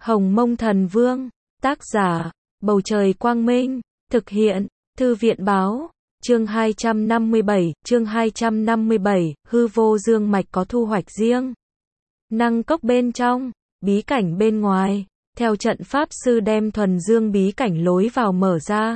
Hồng Mông Thần Vương, tác giả, Bầu Trời Quang Minh, thực hiện, Thư viện Báo, chương 257, hư vô dương mạch có thu hoạch riêng. Năng cốc bên trong, bí cảnh bên ngoài, theo trận pháp sư đem thuần dương bí cảnh lối vào mở ra.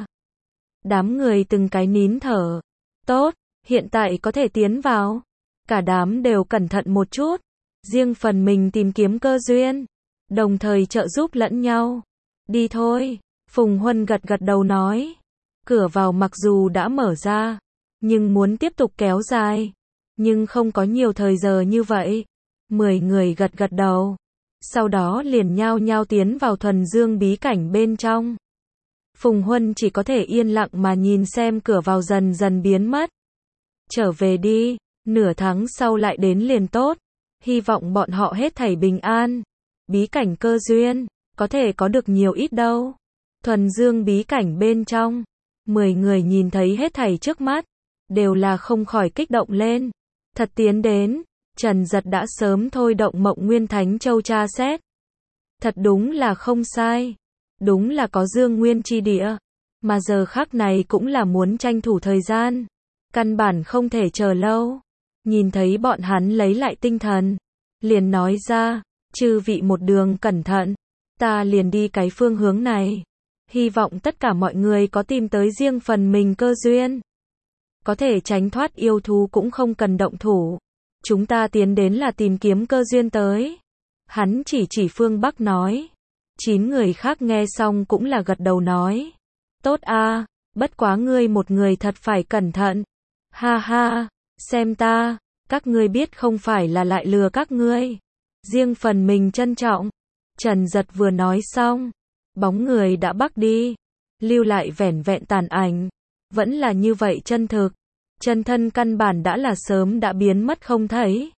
Đám người từng cái nín thở. Tốt, hiện tại có thể tiến vào. Cả đám đều cẩn thận một chút, riêng phần mình tìm kiếm cơ duyên, đồng thời trợ giúp lẫn nhau. Đi thôi, Phùng Huân gật gật đầu nói. Cửa vào mặc dù đã mở ra, nhưng muốn tiếp tục kéo dài, nhưng không có nhiều thời giờ như vậy. 10 người gật gật đầu, sau đó liền nhao nhao tiến vào thuần dương bí cảnh bên trong. Phùng Huân chỉ có thể yên lặng mà nhìn xem cửa vào dần dần biến mất. Trở về đi, nửa tháng sau lại đến liền tốt, hy vọng bọn họ hết thảy bình an. Bí cảnh cơ duyên, có thể có được nhiều ít đâu. Thuần dương bí cảnh bên trong, 10 người nhìn thấy hết thảy trước mắt, đều là không khỏi kích động lên. Thật tiến đến, Trần Giật đã sớm thôi động Mộng Nguyên Thánh Châu tra xét. Thật đúng là không sai, đúng là có dương nguyên chi địa, mà giờ khắc này cũng là muốn tranh thủ thời gian, căn bản không thể chờ lâu. Nhìn thấy bọn hắn lấy lại tinh thần, liền nói ra, chư vị một đường cẩn thận, ta liền đi cái phương hướng này. Hy vọng tất cả mọi người có tìm tới riêng phần mình cơ duyên. Có thể tránh thoát yêu thú cũng không cần động thủ. Chúng ta tiến đến là tìm kiếm cơ duyên tới. Hắn chỉ phương Bắc nói. 9 người khác nghe xong cũng là gật đầu nói. Tốt a, bất quá ngươi một người thật phải cẩn thận. Ha ha, xem ta, các ngươi biết không phải là lại lừa các ngươi. Riêng phần mình trân trọng. Trần Giật vừa nói xong, bóng người đã bắc đi, lưu lại vẻn vẹn tàn ảnh. Vẫn là như vậy chân thực, chân thân căn bản đã là sớm đã biến mất không thấy.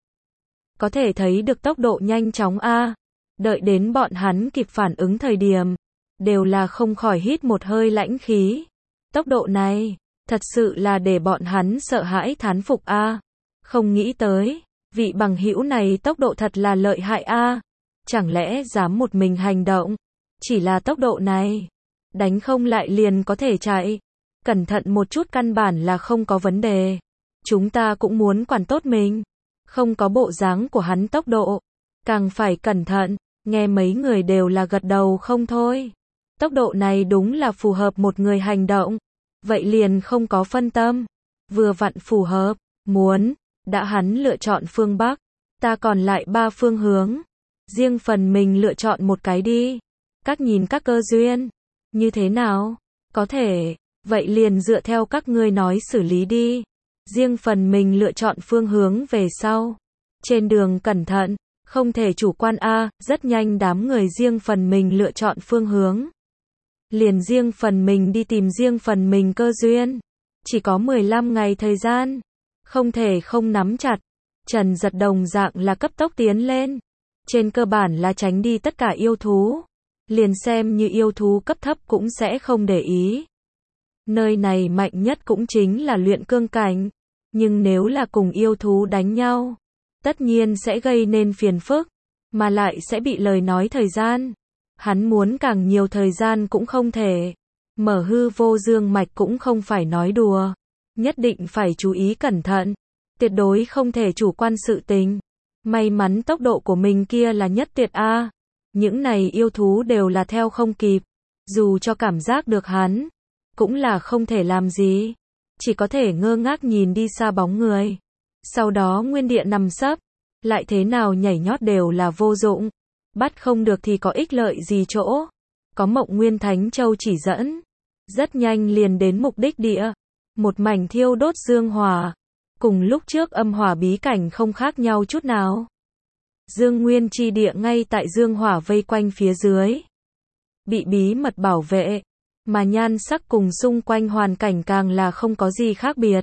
Có thể thấy được tốc độ nhanh chóng a. Đợi đến bọn hắn kịp phản ứng thời điểm, đều là không khỏi hít một hơi lãnh khí. Tốc độ này, thật sự là để bọn hắn sợ hãi thán phục a. Không nghĩ tới, vị bằng hữu này tốc độ thật là lợi hại a. Chẳng lẽ dám một mình hành động? Chỉ là tốc độ này, đánh không lại liền có thể chạy. Cẩn thận một chút căn bản là không có vấn đề. Chúng ta cũng muốn quản tốt mình. Không có bộ dáng của hắn tốc độ, càng phải cẩn thận. Nghe mấy người đều là gật đầu không thôi. Tốc độ này đúng là phù hợp một người hành động. Vậy liền không có phân tâm. Vừa vặn phù hợp, muốn, đã hắn lựa chọn phương Bắc. Ta còn lại 3 phương hướng. Riêng phần mình lựa chọn một cái đi. Các nhìn các cơ duyên. Như thế nào? Có thể, vậy liền dựa theo các ngươi nói xử lý đi. Riêng phần mình lựa chọn phương hướng về sau. Trên đường cẩn thận, không thể chủ quan a. Rất nhanh đám người riêng phần mình lựa chọn phương hướng. Liền riêng phần mình đi tìm riêng phần mình cơ duyên. Chỉ có 15 ngày thời gian. Không thể không nắm chặt. Trần Giật đồng dạng là cấp tốc tiến lên. Trên cơ bản là tránh đi tất cả yêu thú. Liền xem như yêu thú cấp thấp cũng sẽ không để ý. Nơi này mạnh nhất cũng chính là luyện cương cảnh. Nhưng nếu là cùng yêu thú đánh nhau, tất nhiên sẽ gây nên phiền phức, mà lại sẽ bị lời nói thời gian. Hắn muốn càng nhiều thời gian cũng không thể. Mở hư vô dương mạch cũng không phải nói đùa. Nhất định phải chú ý cẩn thận. Tuyệt đối không thể chủ quan sự tình. May mắn tốc độ của mình kia là nhất tuyệt a. Những này yêu thú đều là theo không kịp. Dù cho cảm giác được hắn, cũng là không thể làm gì. Chỉ có thể ngơ ngác nhìn đi xa bóng người. Sau đó nguyên địa nằm sấp. Lại thế nào nhảy nhót đều là vô dụng. Bắt không được thì có ích lợi gì chỗ. Có Mộng Nguyên Thánh Châu chỉ dẫn. Rất nhanh liền đến mục đích địa. Một mảnh thiêu đốt dương hỏa. Cùng lúc trước âm hỏa bí cảnh không khác nhau chút nào. Dương nguyên chi địa ngay tại dương hỏa vây quanh phía dưới. Bị bí mật bảo vệ. Mà nhan sắc cùng xung quanh hoàn cảnh càng là không có gì khác biệt.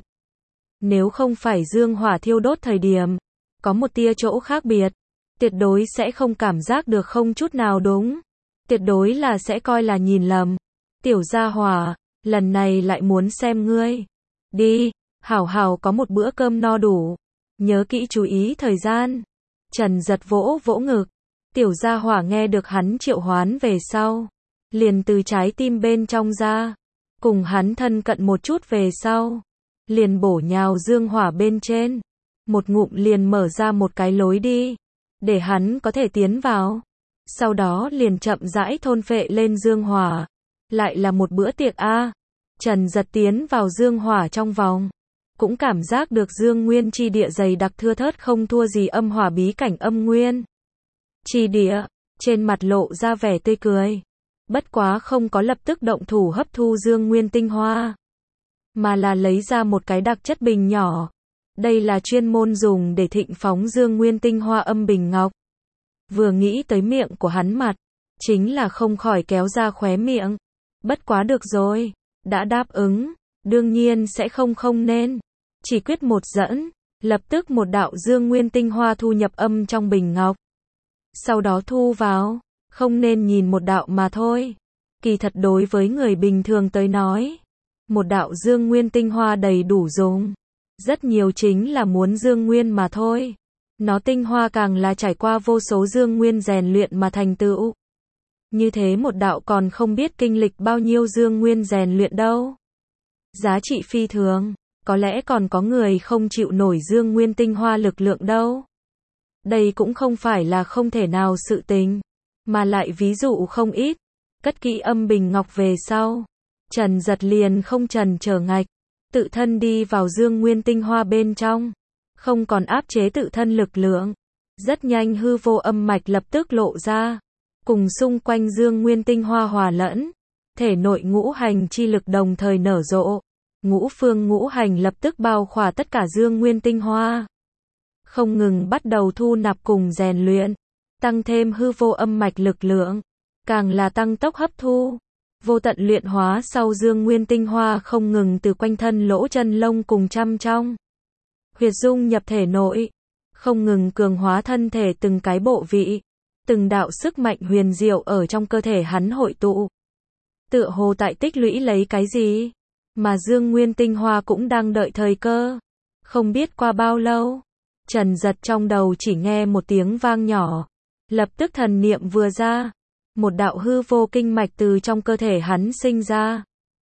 Nếu không phải dương hỏa thiêu đốt thời điểm, có một tia chỗ khác biệt, tuyệt đối sẽ không cảm giác được không chút nào đúng. Tuyệt đối là sẽ coi là nhìn lầm. Tiểu gia hỏa, lần này lại muốn xem ngươi. Đi, hảo hảo có một bữa cơm no đủ. Nhớ kỹ chú ý thời gian. Trần Giật vỗ vỗ ngực. Tiểu gia hỏa nghe được hắn triệu hoán về sau, liền từ trái tim bên trong ra, cùng hắn thân cận một chút về sau, liền bổ nhào dương hỏa bên trên, một ngụm liền mở ra một cái lối đi, để hắn có thể tiến vào. Sau đó liền chậm rãi thôn phệ lên dương hỏa. Lại là một bữa tiệc a. Trần Giật tiến vào dương hỏa trong vòng, cũng cảm giác được dương nguyên chi địa dày đặc thưa thớt không thua gì âm hỏa bí cảnh âm nguyên chi địa, trên mặt lộ ra vẻ tươi cười. Bất quá không có lập tức động thủ hấp thu dương nguyên tinh hoa, mà là lấy ra một cái đặc chất bình nhỏ. Đây là chuyên môn dùng để thịnh phóng dương nguyên tinh hoa âm bình ngọc. Vừa nghĩ tới miệng của hắn mặt, chính là không khỏi kéo ra khóe miệng. Bất quá được rồi, đã đáp ứng, đương nhiên sẽ không nên. Chỉ quyết một dẫn, lập tức một đạo dương nguyên tinh hoa thu nhập âm trong bình ngọc. Sau đó thu vào, không nên nhìn một đạo mà thôi. Kỳ thật đối với người bình thường tới nói, một đạo dương nguyên tinh hoa đầy đủ dùng. Rất nhiều chính là muốn dương nguyên mà thôi. Nó tinh hoa càng là trải qua vô số dương nguyên rèn luyện mà thành tựu. Như thế một đạo còn không biết kinh lịch bao nhiêu dương nguyên rèn luyện đâu. Giá trị phi thường, có lẽ còn có người không chịu nổi dương nguyên tinh hoa lực lượng đâu. Đây cũng không phải là không thể nào sự tình, mà lại ví dụ không ít. Cất kỹ âm bình ngọc về sau, Trần Giật liền không trần trở ngạch, tự thân đi vào dương nguyên tinh hoa bên trong, không còn áp chế tự thân lực lượng. Rất nhanh hư vô âm mạch lập tức lộ ra, cùng xung quanh dương nguyên tinh hoa hòa lẫn, thể nội ngũ hành chi lực đồng thời nở rộ, ngũ phương ngũ hành lập tức bao khỏa tất cả dương nguyên tinh hoa, không ngừng bắt đầu thu nạp cùng rèn luyện, tăng thêm hư vô âm mạch lực lượng, càng là tăng tốc hấp thu. Vô tận luyện hóa sau dương nguyên tinh hoa không ngừng từ quanh thân lỗ chân lông cùng trăm trong huyệt dung nhập thể nội, không ngừng cường hóa thân thể từng cái bộ vị, từng đạo sức mạnh huyền diệu ở trong cơ thể hắn hội tụ. Tựa hồ tại tích lũy lấy cái gì, mà dương nguyên tinh hoa cũng đang đợi thời cơ. Không biết qua bao lâu, Trần Giật trong đầu chỉ nghe một tiếng vang nhỏ, lập tức thần niệm vừa ra, một đạo hư vô kinh mạch từ trong cơ thể hắn sinh ra.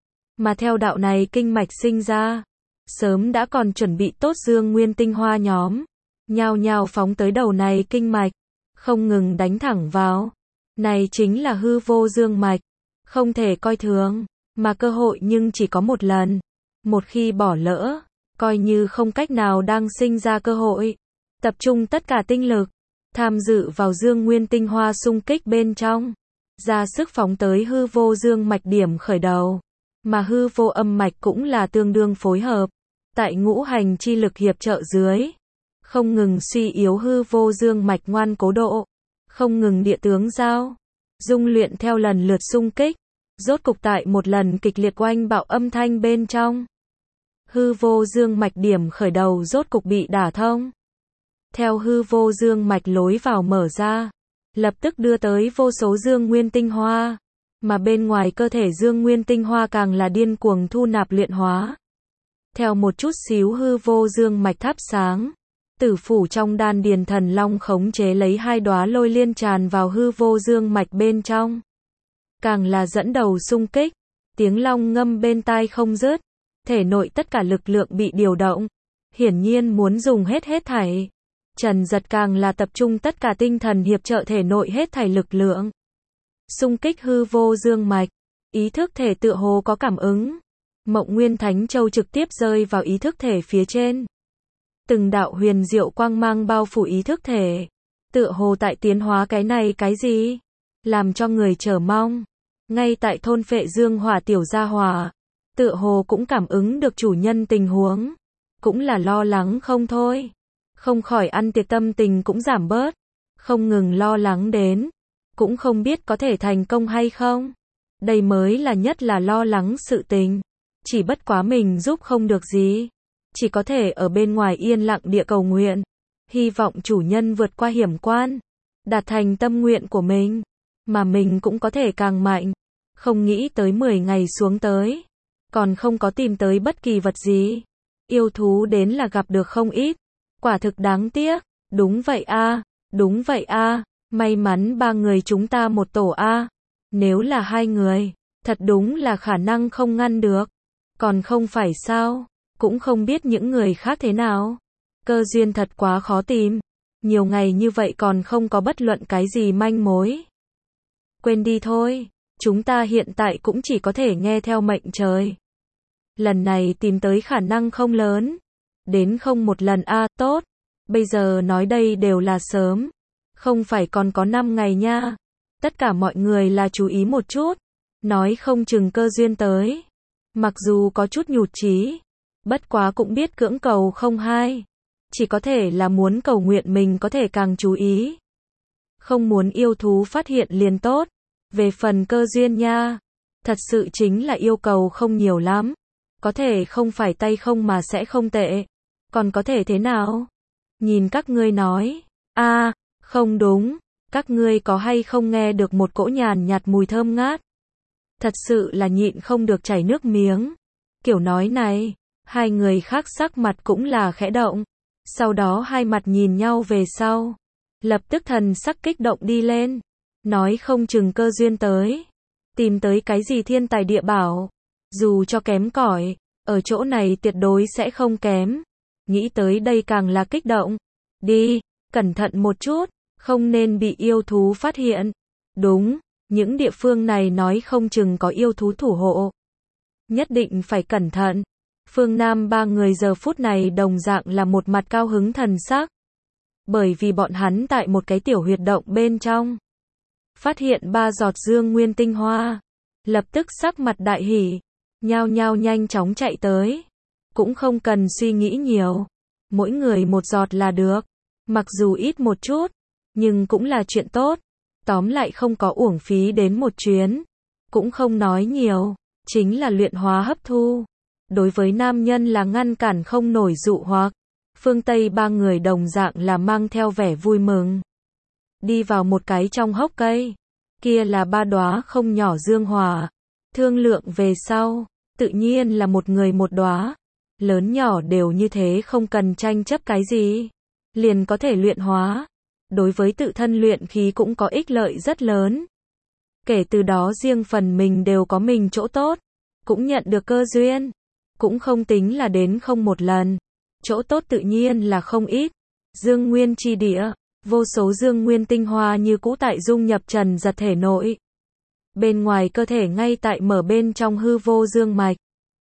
Mà theo đạo này kinh mạch sinh ra, sớm đã còn chuẩn bị tốt dương nguyên tinh hoa nhóm, nhao nhao phóng tới đầu này kinh mạch, không ngừng đánh thẳng vào. Này chính là hư vô dương mạch, không thể coi thường, mà cơ hội nhưng chỉ có một lần. Một khi bỏ lỡ, coi như không cách nào đang sinh ra cơ hội. Tập trung tất cả tinh lực, tham dự vào dương nguyên tinh hoa xung kích bên trong, ra sức phóng tới hư vô dương mạch điểm khởi đầu. Mà hư vô âm mạch cũng là tương đương phối hợp, tại ngũ hành chi lực hiệp trợ dưới, không ngừng suy yếu hư vô dương mạch ngoan cố độ, không ngừng địa tướng giao, dung luyện theo lần lượt xung kích, rốt cục tại một lần kịch liệt oanh bạo âm thanh bên trong. Hư vô dương mạch điểm khởi đầu rốt cục bị đả thông. Theo hư vô dương mạch lối vào mở ra, lập tức đưa tới vô số dương nguyên tinh hoa, mà bên ngoài cơ thể dương nguyên tinh hoa càng là điên cuồng thu nạp luyện hóa. Theo một chút xíu hư vô dương mạch thắp sáng, tử phủ trong đan điền thần long khống chế lấy hai đóa lôi liên tràn vào hư vô dương mạch bên trong. Càng là dẫn đầu xung kích, tiếng long ngâm bên tai không dứt, thể nội tất cả lực lượng bị điều động, hiển nhiên muốn dùng hết thảy. Trần Giật càng là tập trung tất cả tinh thần hiệp trợ thể nội hết thảy lực lượng. Xung kích hư vô dương mạch, ý thức thể tựa hồ có cảm ứng. Mộng Nguyên Thánh Châu trực tiếp rơi vào ý thức thể phía trên. Từng đạo huyền diệu quang mang bao phủ ý thức thể, tựa hồ tại tiến hóa cái này cái gì, làm cho người chờ mong. Ngay tại thôn phệ dương hỏa tiểu gia hỏa, tựa hồ cũng cảm ứng được chủ nhân tình huống, cũng là lo lắng không thôi. Không khỏi ăn tiệc tâm tình cũng giảm bớt, không ngừng lo lắng đến, cũng không biết có thể thành công hay không. Đây mới là nhất là lo lắng sự tình. Chỉ bất quá mình giúp không được gì, chỉ có thể ở bên ngoài yên lặng địa cầu nguyện, hy vọng chủ nhân vượt qua hiểm quan, đạt thành tâm nguyện của mình, mà mình cũng có thể càng mạnh. Không nghĩ tới 10 ngày xuống tới, còn không có tìm tới bất kỳ vật gì. Yêu thú đến là gặp được không ít, quả thực đáng tiếc. Đúng vậy a, đúng vậy a. May mắn ba người chúng ta một tổ a. Nếu là hai người, thật đúng là khả năng không ngăn được. Còn không phải sao, cũng không biết những người khác thế nào. Cơ duyên thật quá khó tìm. Nhiều ngày như vậy còn không có bất luận cái gì manh mối. Quên đi thôi, chúng ta hiện tại cũng chỉ có thể nghe theo mệnh trời. Lần này tìm tới khả năng không lớn. Đến không một lần a, tốt. Bây giờ nói đây đều là sớm. Không phải còn có 5 ngày nha. Tất cả mọi người là chú ý một chút. Nói không chừng cơ duyên tới. Mặc dù có chút nhụt chí, bất quá cũng biết cưỡng cầu không hay. Chỉ có thể là muốn cầu nguyện mình có thể càng chú ý. Không muốn yêu thú phát hiện liền tốt. Về phần cơ duyên nha, thật sự chính là yêu cầu không nhiều lắm. Có thể không phải tay không mà sẽ không tệ. Còn có thể thế nào? Nhìn các ngươi nói. Không đúng. Các ngươi có hay không nghe được một cỗ nhàn nhạt mùi thơm ngát? Thật sự là nhịn không được chảy nước miếng. Kiểu nói này, hai người khác sắc mặt cũng là khẽ động. Sau đó hai mặt nhìn nhau về sau. Lập tức thần sắc kích động đi lên. Nói không chừng cơ duyên tới. Tìm tới cái gì thiên tài địa bảo. Dù cho kém cỏi, ở chỗ này tuyệt đối sẽ không kém. Nghĩ tới đây càng là kích động. Đi, cẩn thận một chút, không nên bị yêu thú phát hiện. Đúng, những địa phương này nói không chừng có yêu thú thủ hộ. Nhất định phải cẩn thận. Phương Nam ba người giờ phút này đồng dạng là một mặt cao hứng thần sắc. Bởi vì bọn hắn tại một cái tiểu huyệt động bên trong. Phát hiện 3 giọt dương nguyên tinh hoa. Lập tức sắc mặt đại hỉ. Nhao nhao nhanh chóng chạy tới. Cũng không cần suy nghĩ nhiều. Mỗi người một giọt là được. Mặc dù ít một chút, nhưng cũng là chuyện tốt. Tóm lại không có uổng phí đến một chuyến. Cũng không nói nhiều. Chính là luyện hóa hấp thu. Đối với nam nhân là ngăn cản không nổi dụ hoặc. Phương Tây ba người đồng dạng là mang theo vẻ vui mừng. Đi vào một cái trong hốc cây. Kia là 3 đóa không nhỏ dương hỏa. Thương lượng về sau, tự nhiên là một người một đóa. Lớn nhỏ đều như thế, không cần tranh chấp cái gì. Liền có thể luyện hóa. Đối với tự thân luyện khí cũng có ích lợi rất lớn. Kể từ đó riêng phần mình đều có mình chỗ tốt. Cũng nhận được cơ duyên. Cũng không tính là đến không một lần. Chỗ tốt tự nhiên là không ít. Dương nguyên chi địa. Vô số dương nguyên tinh hoa như cũ tại dung nhập Trần Giật thể nội. Bên ngoài cơ thể ngay tại mở bên trong hư vô dương mạch.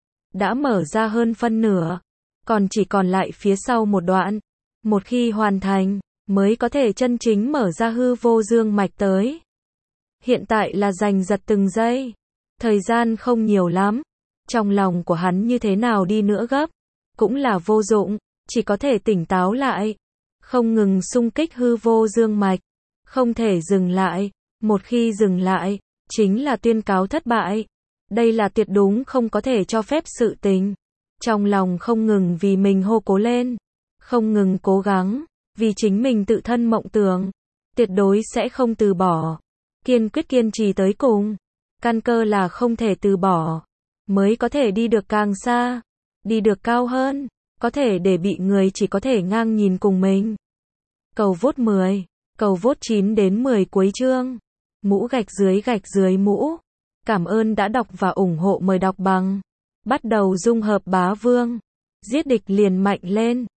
Đã mở ra hơn phân nửa. Còn chỉ còn lại phía sau một đoạn. Một khi hoàn thành, mới có thể chân chính mở ra hư vô dương mạch tới. Hiện tại là giành giật từng giây. Thời gian không nhiều lắm. Trong lòng của hắn như thế nào đi nữa gấp. Cũng là vô dụng. Chỉ có thể tỉnh táo lại. Không ngừng xung kích hư vô dương mạch. Không thể dừng lại. Một khi dừng lại, chính là tuyên cáo thất bại. Đây là tuyệt đúng không có thể cho phép sự tình. Trong lòng không ngừng vì mình hô cố lên. Không ngừng cố gắng. Vì chính mình tự thân mộng tưởng. Tuyệt đối sẽ không từ bỏ. Kiên quyết kiên trì tới cùng. Căn cơ là không thể từ bỏ. Mới có thể đi được càng xa. Đi được cao hơn. Có thể để bị người chỉ có thể ngang nhìn cùng mình. Cầu vote 10. Cầu vote 9 đến 10 cuối chương. Mũ gạch dưới mũ. Cảm ơn đã đọc và ủng hộ, mời đọc bằng. Bắt đầu dung hợp bá vương. Giết địch liền mạnh lên.